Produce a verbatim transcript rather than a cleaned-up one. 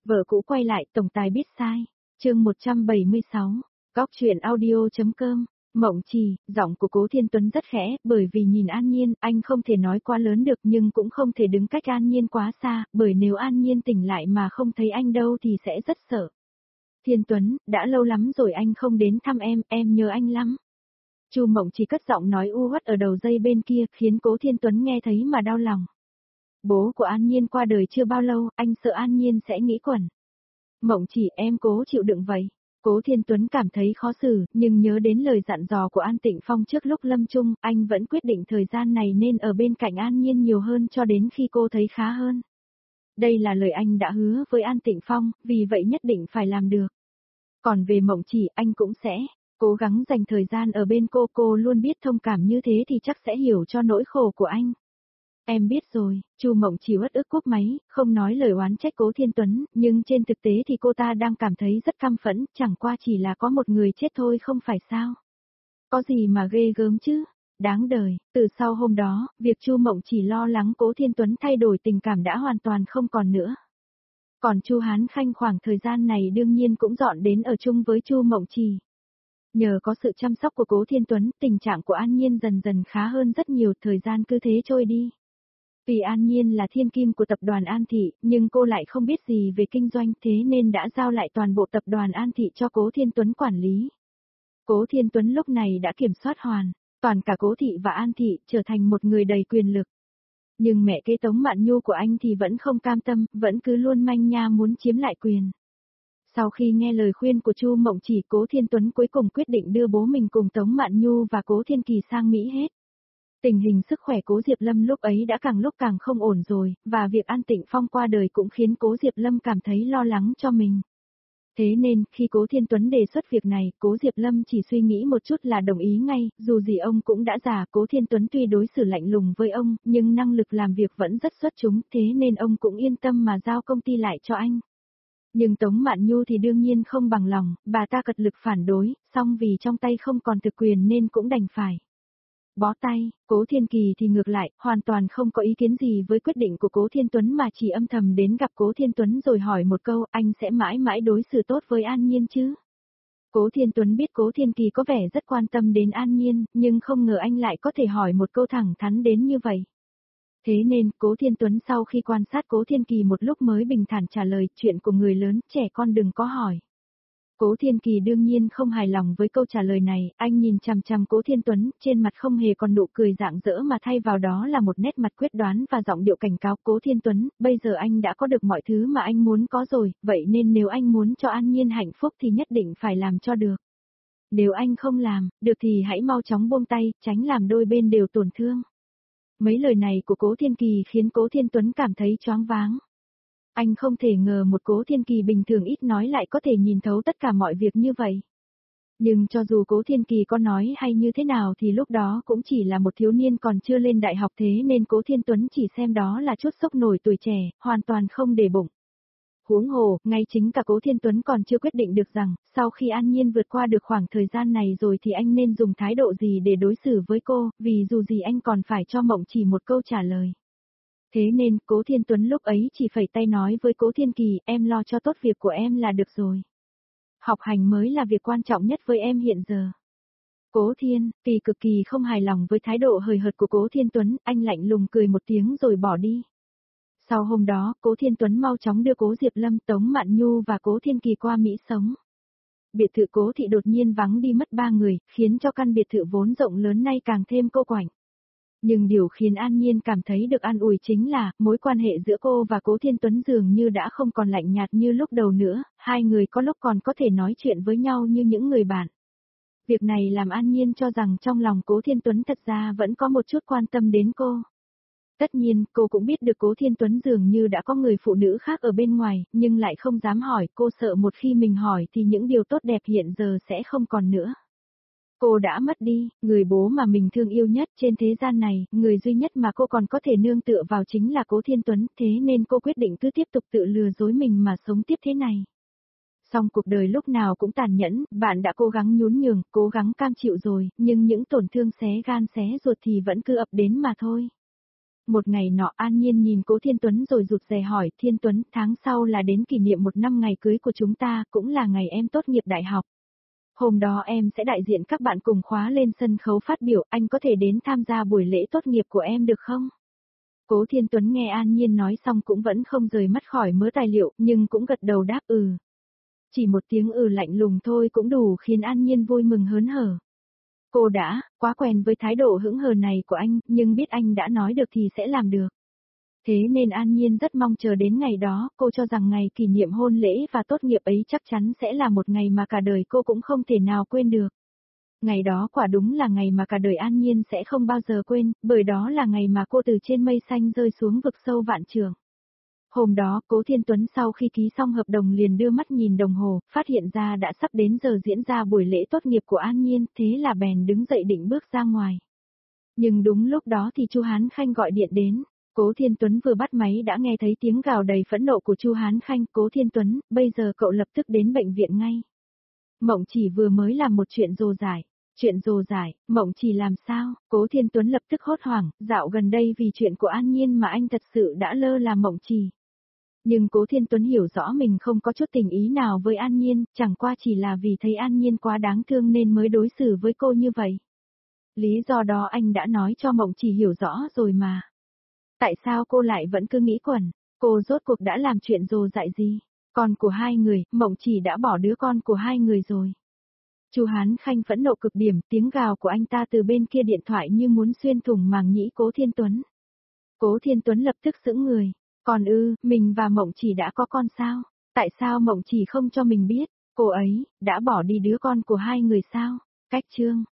Vợ cũ quay lại, tổng tài biết sai. Chương một trăm bảy mươi sáu. Góc truyện audio.com. Mộng Trì, giọng của Cố Thiên Tuấn rất khẽ, bởi vì nhìn An Nhiên, anh không thể nói quá lớn được nhưng cũng không thể đứng cách An Nhiên quá xa, bởi nếu An Nhiên tỉnh lại mà không thấy anh đâu thì sẽ rất sợ. Thiên Tuấn, đã lâu lắm rồi anh không đến thăm em, em nhớ anh lắm. Chu Mộng Trì cất giọng nói u uất ở đầu dây bên kia, khiến Cố Thiên Tuấn nghe thấy mà đau lòng. Bố của An Nhiên qua đời chưa bao lâu, anh sợ An Nhiên sẽ nghĩ quẩn. Mộng Trì, em cố chịu đựng vậy. Cố Thiên Tuấn cảm thấy khó xử, nhưng nhớ đến lời dặn dò của An Tịnh Phong trước lúc lâm chung, anh vẫn quyết định thời gian này nên ở bên cạnh An Nhiên nhiều hơn cho đến khi cô thấy khá hơn. Đây là lời anh đã hứa với An Tịnh Phong, vì vậy nhất định phải làm được. Còn về Mộng Trì, anh cũng sẽ cố gắng dành thời gian ở bên cô, cô luôn biết thông cảm như thế thì chắc sẽ hiểu cho nỗi khổ của anh. Em biết rồi, Chu Mộng Trì uất ức cúp máy, không nói lời oán trách Cố Thiên Tuấn, nhưng trên thực tế thì cô ta đang cảm thấy rất căm phẫn, chẳng qua chỉ là có một người chết thôi không phải sao. Có gì mà ghê gớm chứ, đáng đời. Từ sau hôm đó, việc Chu Mộng Trì lo lắng Cố Thiên Tuấn thay đổi tình cảm đã hoàn toàn không còn nữa. Còn Chu Hán Khanh khoảng thời gian này đương nhiên cũng dọn đến ở chung với Chu Mộng Trì. Nhờ có sự chăm sóc của Cố Thiên Tuấn, tình trạng của An Nhiên dần dần khá hơn rất nhiều, thời gian cứ thế trôi đi. Vì An Nhiên là thiên kim của tập đoàn An Thị, nhưng cô lại không biết gì về kinh doanh thế nên đã giao lại toàn bộ tập đoàn An Thị cho Cố Thiên Tuấn quản lý. Cố Thiên Tuấn lúc này đã kiểm soát hoàn toàn cả Cố Thị và An Thị, trở thành một người đầy quyền lực. Nhưng mẹ kế Tống Mạn Nhu của anh thì vẫn không cam tâm, vẫn cứ luôn manh nha muốn chiếm lại quyền. Sau khi nghe lời khuyên của Chu Mộng Trì, Cố Thiên Tuấn cuối cùng quyết định đưa bố mình cùng Tống Mạn Nhu và Cố Thiên Kỳ sang Mỹ hết. Tình hình sức khỏe Cố Diệp Lâm lúc ấy đã càng lúc càng không ổn rồi, và việc An Tịnh Phong qua đời cũng khiến Cố Diệp Lâm cảm thấy lo lắng cho mình. Thế nên, khi Cố Thiên Tuấn đề xuất việc này, Cố Diệp Lâm chỉ suy nghĩ một chút là đồng ý ngay, dù gì ông cũng đã già, Cố Thiên Tuấn tuy đối xử lạnh lùng với ông, nhưng năng lực làm việc vẫn rất xuất chúng, thế nên ông cũng yên tâm mà giao công ty lại cho anh. Nhưng Tống Mạn Nhu thì đương nhiên không bằng lòng, bà ta cật lực phản đối, song vì trong tay không còn thực quyền nên cũng đành phải bó tay. Cố Thiên Kỳ thì ngược lại, hoàn toàn không có ý kiến gì với quyết định của Cố Thiên Tuấn mà chỉ âm thầm đến gặp Cố Thiên Tuấn rồi hỏi một câu, anh sẽ mãi mãi đối xử tốt với An Nhiên chứ? Cố Thiên Tuấn biết Cố Thiên Kỳ có vẻ rất quan tâm đến An Nhiên, nhưng không ngờ anh lại có thể hỏi một câu thẳng thắn đến như vậy. Thế nên, Cố Thiên Tuấn sau khi quan sát Cố Thiên Kỳ một lúc mới bình thản trả lời, chuyện của người lớn, trẻ con đừng có hỏi. Cố Thiên Kỳ đương nhiên không hài lòng với câu trả lời này, anh nhìn chằm chằm Cố Thiên Tuấn, trên mặt không hề còn nụ cười rạng rỡ mà thay vào đó là một nét mặt quyết đoán và giọng điệu cảnh cáo. Cố Thiên Tuấn, bây giờ anh đã có được mọi thứ mà anh muốn có rồi, vậy nên nếu anh muốn cho An Nhiên hạnh phúc thì nhất định phải làm cho được. Nếu anh không làm, được thì hãy mau chóng buông tay, tránh làm đôi bên đều tổn thương. Mấy lời này của Cố Thiên Kỳ khiến Cố Thiên Tuấn cảm thấy choáng váng. Anh không thể ngờ một Cố Thiên Kỳ bình thường ít nói lại có thể nhìn thấu tất cả mọi việc như vậy. Nhưng cho dù Cố Thiên Kỳ có nói hay như thế nào thì lúc đó cũng chỉ là một thiếu niên còn chưa lên đại học, thế nên Cố Thiên Tuấn chỉ xem đó là chút sốc nổi tuổi trẻ, hoàn toàn không để bụng. Huống hồ, ngay chính cả Cố Thiên Tuấn còn chưa quyết định được rằng, sau khi An Nhiên vượt qua được khoảng thời gian này rồi thì anh nên dùng thái độ gì để đối xử với cô, vì dù gì anh còn phải cho Mộng Trì một câu trả lời. Thế nên, Cố Thiên Tuấn lúc ấy chỉ phẩy tay nói với Cố Thiên Kỳ, em lo cho tốt việc của em là được rồi. Học hành mới là việc quan trọng nhất với em hiện giờ. Cố Thiên Kỳ cực kỳ không hài lòng với thái độ hời hợt của Cố Thiên Tuấn, anh lạnh lùng cười một tiếng rồi bỏ đi. Sau hôm đó, Cố Thiên Tuấn mau chóng đưa Cố Diệp Lâm, Tống Mạn Nhu và Cố Thiên Kỳ qua Mỹ sống. Biệt thự Cố Thị đột nhiên vắng đi mất ba người, khiến cho căn biệt thự vốn rộng lớn nay càng thêm cô quạnh. Nhưng điều khiến An Nhiên cảm thấy được an ủi chính là, mối quan hệ giữa cô và Cố Thiên Tuấn dường như đã không còn lạnh nhạt như lúc đầu nữa, hai người có lúc còn có thể nói chuyện với nhau như những người bạn. Việc này làm An Nhiên cho rằng trong lòng Cố Thiên Tuấn thật ra vẫn có một chút quan tâm đến cô. Tất nhiên, cô cũng biết được Cố Thiên Tuấn dường như đã có người phụ nữ khác ở bên ngoài, nhưng lại không dám hỏi, cô sợ một khi mình hỏi thì những điều tốt đẹp hiện giờ sẽ không còn nữa. Cô đã mất đi, người bố mà mình thương yêu nhất trên thế gian này, người duy nhất mà cô còn có thể nương tựa vào chính là Cố Thiên Tuấn, thế nên cô quyết định cứ tiếp tục tự lừa dối mình mà sống tiếp thế này. Song cuộc đời lúc nào cũng tàn nhẫn, bạn đã cố gắng nhún nhường, cố gắng cam chịu rồi, nhưng những tổn thương xé gan xé ruột thì vẫn cứ ập đến mà thôi. Một ngày nọ An Nhiên nhìn Cố Thiên Tuấn rồi rụt rè hỏi, Thiên Tuấn, tháng sau là đến kỷ niệm một năm ngày cưới của chúng ta, cũng là ngày em tốt nghiệp đại học. Hôm đó em sẽ đại diện các bạn cùng khóa lên sân khấu phát biểu, anh có thể đến tham gia buổi lễ tốt nghiệp của em được không? Cố Thiên Tuấn nghe An Nhiên nói xong cũng vẫn không rời mắt khỏi mớ tài liệu, nhưng cũng gật đầu đáp ừ. Chỉ một tiếng ừ lạnh lùng thôi cũng đủ khiến An Nhiên vui mừng hớn hở. Cô đã quá quen với thái độ hững hờ này của anh, nhưng biết anh đã nói được thì sẽ làm được. Thế nên An Nhiên rất mong chờ đến ngày đó, cô cho rằng ngày kỷ niệm hôn lễ và tốt nghiệp ấy chắc chắn sẽ là một ngày mà cả đời cô cũng không thể nào quên được. Ngày đó quả đúng là ngày mà cả đời An Nhiên sẽ không bao giờ quên, bởi đó là ngày mà cô từ trên mây xanh rơi xuống vực sâu vạn trượng. Hôm đó, Cố Thiên Tuấn sau khi ký xong hợp đồng liền đưa mắt nhìn đồng hồ, phát hiện ra đã sắp đến giờ diễn ra buổi lễ tốt nghiệp của An Nhiên, thế là bèn đứng dậy định bước ra ngoài. Nhưng đúng lúc đó thì Chu Hán Khanh gọi điện đến. Cố Thiên Tuấn vừa bắt máy đã nghe thấy tiếng gào đầy phẫn nộ của Chu Hán Khanh, Cố Thiên Tuấn, bây giờ cậu lập tức đến bệnh viện ngay. Mộng Chỉ vừa mới làm một chuyện rồ dại. Chuyện rồ dại, Mộng Chỉ làm sao? Cố Thiên Tuấn lập tức hốt hoảng, dạo gần đây vì chuyện của An Nhiên mà anh thật sự đã lơ là Mộng Chỉ. Nhưng Cố Thiên Tuấn hiểu rõ mình không có chút tình ý nào với An Nhiên, chẳng qua chỉ là vì thấy An Nhiên quá đáng thương nên mới đối xử với cô như vậy. Lý do đó anh đã nói cho Mộng Chỉ hiểu rõ rồi mà. Tại sao cô lại vẫn cứ nghĩ quẩn, cô rốt cuộc đã làm chuyện rồ dại gì? Con của hai người, Mộng Chỉ đã bỏ đứa con của hai người rồi. Chu Hán Khanh phẫn nộ cực điểm, tiếng gào của anh ta từ bên kia điện thoại như muốn xuyên thủng màng nhĩ Cố Thiên Tuấn. Cố Thiên Tuấn lập tức sững người, còn ư, mình và Mộng Chỉ đã có con sao? Tại sao Mộng Chỉ không cho mình biết, cô ấy đã bỏ đi đứa con của hai người sao? Cách chương